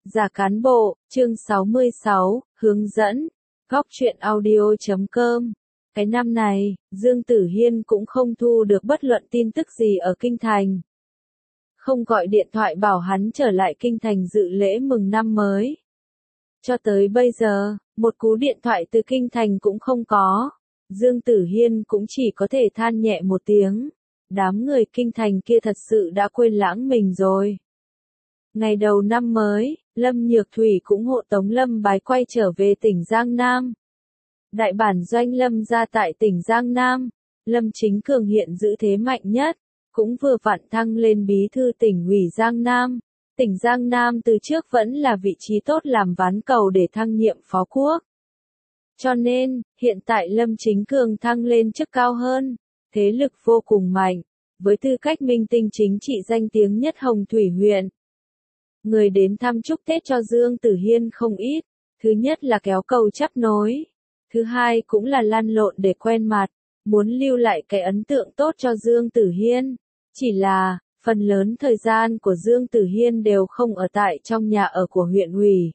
Giả cán bộ, chương 66, hướng dẫn, góc truyện audio.com. Cái năm này, Dương Tử Hiên cũng không thu được bất luận tin tức gì ở Kinh Thành. Không gọi điện thoại bảo hắn trở lại Kinh Thành dự lễ mừng năm mới. Cho tới bây giờ, một cú điện thoại từ Kinh Thành cũng không có. Dương Tử Hiên cũng chỉ có thể than nhẹ một tiếng. Đám người Kinh Thành kia thật sự đã quên lãng mình rồi. Ngày đầu năm mới, Lâm Nhược Thủy cũng hộ tống Lâm Bái quay trở về tỉnh Giang Nam. Đại bản doanh Lâm ra tại tỉnh Giang Nam, Lâm Chính Cường hiện giữ thế mạnh nhất, cũng vừa vặn thăng lên bí thư tỉnh ủy Giang Nam. Tỉnh Giang Nam từ trước vẫn là vị trí tốt làm ván cầu để thăng nhiệm phó quốc. Cho nên, hiện tại Lâm Chính Cường thăng lên chức cao hơn, thế lực vô cùng mạnh, với tư cách minh tinh chính trị danh tiếng nhất Hồng Thủy huyện. Người đến thăm chúc Tết cho Dương Tử Hiên không ít, thứ nhất là kéo cầu chắp nối, thứ hai cũng là lăn lộn để quen mặt, muốn lưu lại cái ấn tượng tốt cho Dương Tử Hiên. Chỉ là, phần lớn thời gian của Dương Tử Hiên đều không ở tại trong nhà ở của huyện ủy,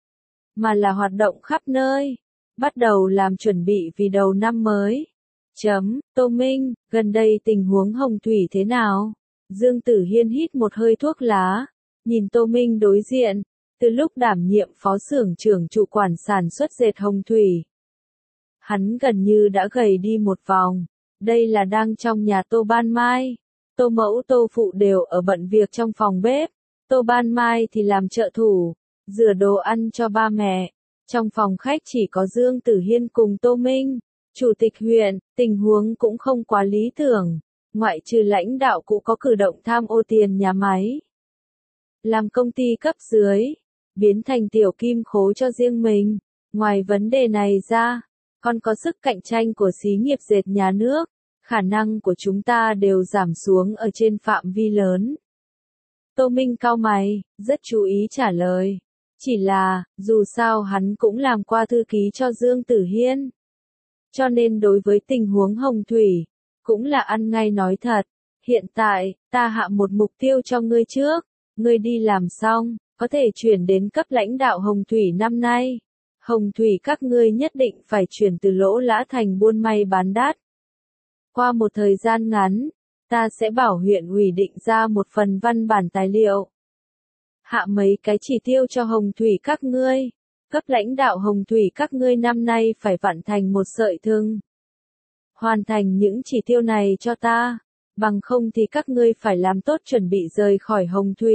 mà là hoạt động khắp nơi, bắt đầu làm chuẩn bị vì đầu năm mới. Tô Minh, gần đây tình huống Hồng Thủy thế nào? Dương Tử Hiên hít một hơi thuốc lá, nhìn Tô Minh đối diện, từ lúc đảm nhiệm phó xưởng trưởng trụ quản sản xuất dệt Hồng Thủy. Hắn gần như đã gầy đi một vòng, đây là đang trong nhà Tô Ban Mai. Tô Mẫu Tô Phụ đều ở bận việc trong phòng bếp, Tô Ban Mai thì làm trợ thủ, rửa đồ ăn cho ba mẹ. Trong phòng khách chỉ có Dương Tử Hiên cùng Tô Minh, chủ tịch huyện, tình huống cũng không quá lý tưởng, ngoại trừ lãnh đạo cũng có cử động tham ô tiền nhà máy. Làm công ty cấp dưới, biến thành tiểu kim khố cho riêng mình. Ngoài vấn đề này ra, còn có sức cạnh tranh của xí nghiệp dệt nhà nước, khả năng của chúng ta đều giảm xuống ở trên phạm vi lớn. Tô Minh cau mày, rất chú ý trả lời. Chỉ là, dù sao hắn cũng làm qua thư ký cho Dương Tử Hiên. Cho nên đối với tình huống Hồng Thủy, cũng là ăn ngay nói thật. Hiện tại, ta hạ một mục tiêu cho ngươi trước. Ngươi đi làm xong, có thể chuyển đến cấp lãnh đạo Hồng Thủy năm nay. Hồng Thủy các ngươi nhất định phải chuyển từ lỗ lã thành buôn may bán đắt. Qua một thời gian ngắn, ta sẽ bảo huyện ủy định ra một phần văn bản tài liệu. Hạ mấy cái chỉ tiêu cho Hồng Thủy các ngươi. Cấp lãnh đạo Hồng Thủy các ngươi năm nay phải vặn thành một sợi thừng. Hoàn thành những chỉ tiêu này cho ta, bằng không thì các ngươi phải làm tốt chuẩn bị rời khỏi Hồng Thủy.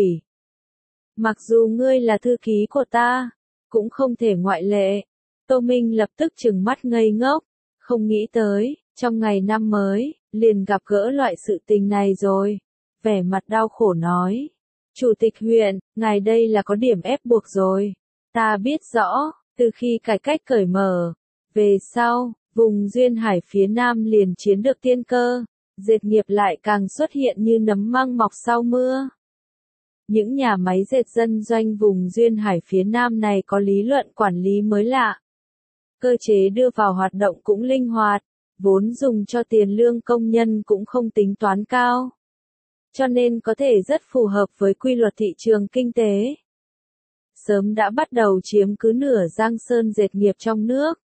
Mặc dù ngươi là thư ký của ta, cũng không thể ngoại lệ. Tô Minh lập tức trừng mắt ngây ngốc, không nghĩ tới, trong ngày năm mới, liền gặp gỡ loại sự tình này rồi. Vẻ mặt đau khổ nói, chủ tịch huyện, ngài đây là có điểm ép buộc rồi. Ta biết rõ, từ khi cải cách cởi mở, về sau, vùng duyên hải phía Nam liền chiếm được tiên cơ, dệt nghiệp lại càng xuất hiện như nấm măng mọc sau mưa. Những nhà máy dệt dân doanh vùng duyên hải phía Nam này có lý luận quản lý mới lạ. Cơ chế đưa vào hoạt động cũng linh hoạt, vốn dùng cho tiền lương công nhân cũng không tính toán cao. Cho nên có thể rất phù hợp với quy luật thị trường kinh tế. Sớm đã bắt đầu chiếm cứ nửa Giang Sơn dệt nghiệp trong nước.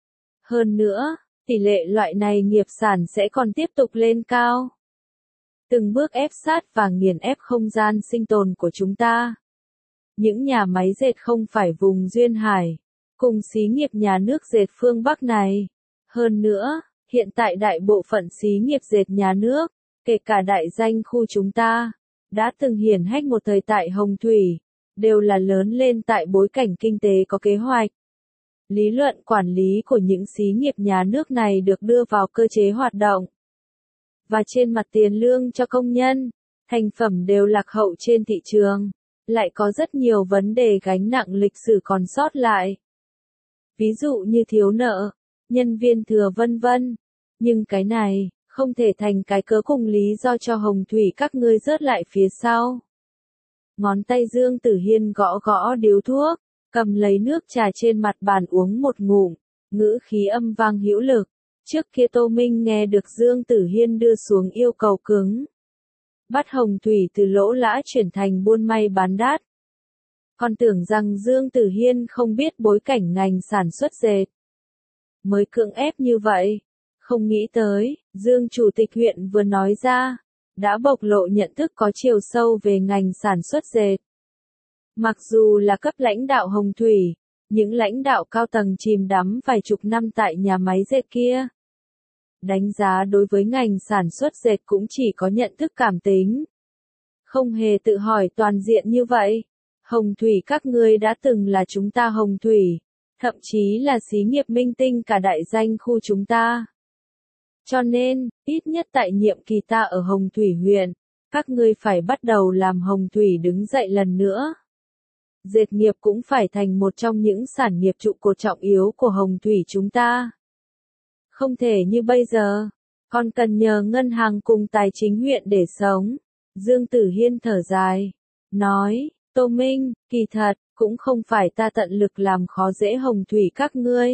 Hơn nữa, tỷ lệ loại này nghiệp sản sẽ còn tiếp tục lên cao. Từng bước ép sát và nghiền ép không gian sinh tồn của chúng ta. Những nhà máy dệt không phải vùng duyên hải, cùng xí nghiệp nhà nước dệt phương Bắc này. Hơn nữa, hiện tại đại bộ phận xí nghiệp dệt nhà nước, kể cả đại danh khu chúng ta, đã từng hiển hách một thời tại Hồng Thủy, đều là lớn lên tại bối cảnh kinh tế có kế hoạch. Lý luận quản lý của những xí nghiệp nhà nước này được đưa vào cơ chế hoạt động. Và trên mặt tiền lương cho công nhân, thành phẩm đều lạc hậu trên thị trường, lại có rất nhiều vấn đề gánh nặng lịch sử còn sót lại. Ví dụ như thiếu nợ, nhân viên thừa vân vân. Nhưng cái này, không thể thành cái cớ cùng lý do cho Hồng Thủy các ngươi rớt lại phía sau. Ngón tay Dương Tử Hiên gõ gõ điếu thuốc, cầm lấy nước trà trên mặt bàn uống một ngụm, ngữ khí âm vang hữu lực. Trước kia Tô Minh nghe được Dương Tử Hiên đưa xuống yêu cầu cứng. Bắt Hồng Thủy từ lỗ lã chuyển thành buôn may bán đắt. Còn tưởng rằng Dương Tử Hiên không biết bối cảnh ngành sản xuất dệt. Mới cưỡng ép như vậy. Không nghĩ tới, Dương Chủ tịch huyện vừa nói ra, đã bộc lộ nhận thức có chiều sâu về ngành sản xuất dệt. Mặc dù là cấp lãnh đạo Hồng Thủy, những lãnh đạo cao tầng chìm đắm vài chục năm tại nhà máy dệt kia. Đánh giá đối với ngành sản xuất dệt cũng chỉ có nhận thức cảm tính. Không hề tự hỏi toàn diện như vậy. Hồng Thủy các ngươi đã từng là chúng ta Hồng Thủy, thậm chí là xí nghiệp minh tinh cả đại danh khu chúng ta. Cho nên, ít nhất tại nhiệm kỳ ta ở Hồng Thủy huyện, các ngươi phải bắt đầu làm Hồng Thủy đứng dậy lần nữa. Dệt nghiệp cũng phải thành một trong những sản nghiệp trụ cột trọng yếu của Hồng Thủy chúng ta. Không thể như bây giờ, còn cần nhờ ngân hàng cùng tài chính huyện để sống. Dương Tử Hiên thở dài, nói, Tô Minh, kỳ thật, cũng không phải ta tận lực làm khó dễ Hồng Thủy các ngươi.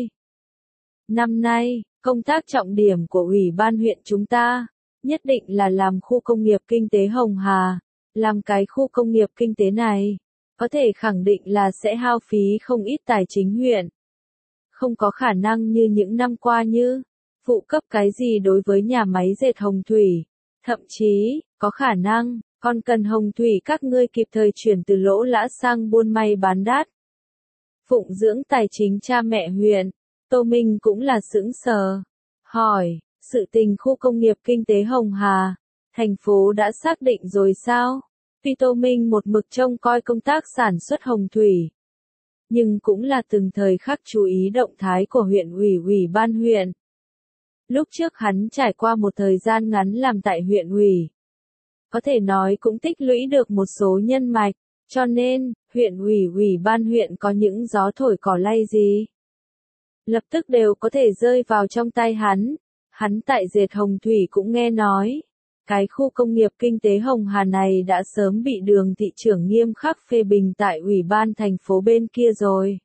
Năm nay, công tác trọng điểm của Ủy ban huyện chúng ta, nhất định là làm khu công nghiệp kinh tế Hồng Hà. Làm cái khu công nghiệp kinh tế này, có thể khẳng định là sẽ hao phí không ít tài chính huyện. Không có khả năng như những năm qua như phụ cấp cái gì đối với nhà máy dệt Hồng Thủy. Thậm chí, có khả năng, còn cần Hồng Thủy các ngươi kịp thời chuyển từ lỗ lã sang buôn may bán đắt. Phụng dưỡng tài chính cha mẹ huyện, Tô Minh cũng là sững sờ. Hỏi, sự tình khu công nghiệp kinh tế Hồng Hà, thành phố đã xác định rồi sao? Tuy Tô Minh một mực trông coi công tác sản xuất Hồng Thủy, nhưng cũng là từng thời khắc chú ý động thái của huyện ủy ban huyện. Lúc trước hắn trải qua một thời gian ngắn làm tại huyện ủy. Có thể nói cũng tích lũy được một số nhân mạch, cho nên, huyện ủy ban huyện có những gió thổi cỏ lay gì. Lập tức đều có thể rơi vào trong tay hắn. Hắn tại dệt Hồng Thủy cũng nghe nói. Cái khu công nghiệp kinh tế Hồng Hà này đã sớm bị Đường thị trưởng nghiêm khắc phê bình tại ủy ban thành phố bên kia rồi.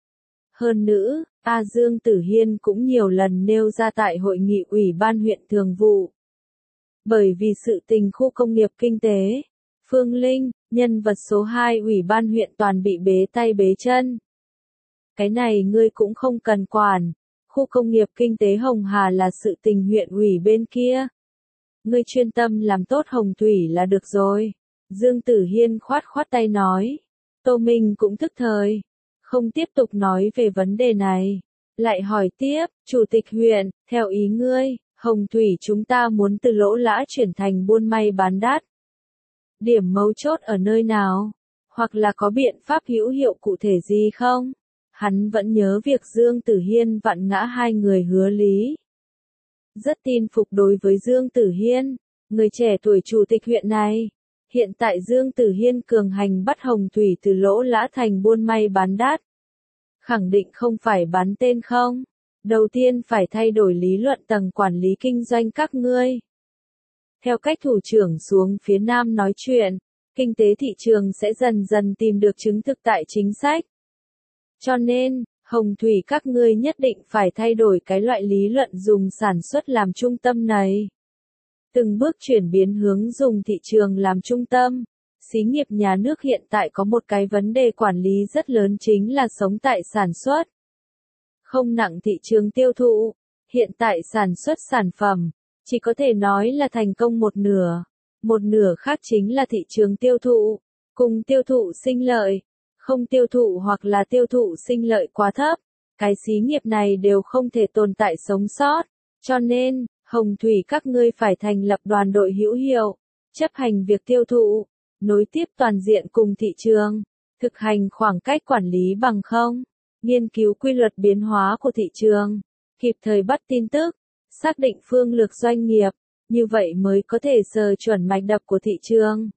Hơn nữa, Dương Tử Hiên cũng nhiều lần nêu ra tại hội nghị ủy ban huyện thường vụ. Bởi vì sự tình khu công nghiệp kinh tế, Phương Linh, nhân vật số 2 ủy ban huyện toàn bị bế tay bế chân. Cái này ngươi cũng không cần quản, khu công nghiệp kinh tế Hồng Hà là sự tình huyện ủy bên kia. Ngươi chuyên tâm làm tốt Hồng Thủy là được rồi. Dương Tử Hiên khoát khoát tay nói. Tô Minh cũng thức thời, không tiếp tục nói về vấn đề này. Lại hỏi tiếp, Chủ tịch huyện, theo ý ngươi, Hồng Thủy chúng ta muốn từ lỗ lã chuyển thành buôn may bán đắt. Điểm mấu chốt ở nơi nào? Hoặc là có biện pháp hữu hiệu cụ thể gì không? Hắn vẫn nhớ việc Dương Tử Hiên vặn ngã hai người hứa lý. Rất tin phục đối với Dương Tử Hiên, người trẻ tuổi chủ tịch huyện này. Hiện tại Dương Tử Hiên cường hành bắt Hồng Thủy từ lỗ lã thành buôn may bán đắt. Khẳng định không phải bán tên không? Đầu tiên phải thay đổi lý luận tầng quản lý kinh doanh các ngươi. Theo cách thủ trưởng xuống phía Nam nói chuyện, kinh tế thị trường sẽ dần dần tìm được chứng thực tại chính sách. Cho nên, Hồng Thủy các ngươi nhất định phải thay đổi cái loại lý luận dùng sản xuất làm trung tâm này. Từng bước chuyển biến hướng dùng thị trường làm trung tâm. Xí nghiệp nhà nước hiện tại có một cái vấn đề quản lý rất lớn chính là sống tại sản xuất. Không nặng thị trường tiêu thụ. Hiện tại sản xuất sản phẩm, chỉ có thể nói là thành công một nửa. Một nửa khác chính là thị trường tiêu thụ. Cùng tiêu thụ sinh lợi. Không tiêu thụ hoặc là tiêu thụ sinh lợi quá thấp. Cái xí nghiệp này đều không thể tồn tại sống sót. Cho nên, Hồng Thủy các ngươi phải thành lập đoàn đội hữu hiệu. Chấp hành việc tiêu thụ. Nối tiếp toàn diện cùng thị trường. Thực hành khoảng cách quản lý bằng không. Nghiên cứu quy luật biến hóa của thị trường. Kịp thời bắt tin tức. Xác định phương lược doanh nghiệp. Như vậy mới có thể sờ chuẩn mạch đập của thị trường.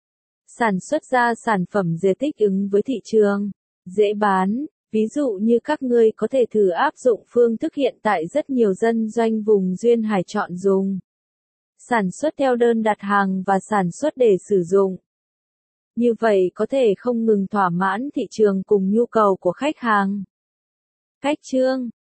Sản xuất ra sản phẩm dễ thích ứng với thị trường. Dễ bán. Ví dụ như các ngươi có thể thử áp dụng phương thức hiện tại rất nhiều dân doanh vùng duyên hải chọn dùng. Sản xuất theo đơn đặt hàng và sản xuất để sử dụng. Như vậy có thể không ngừng thỏa mãn thị trường cùng nhu cầu của khách hàng. Cách chương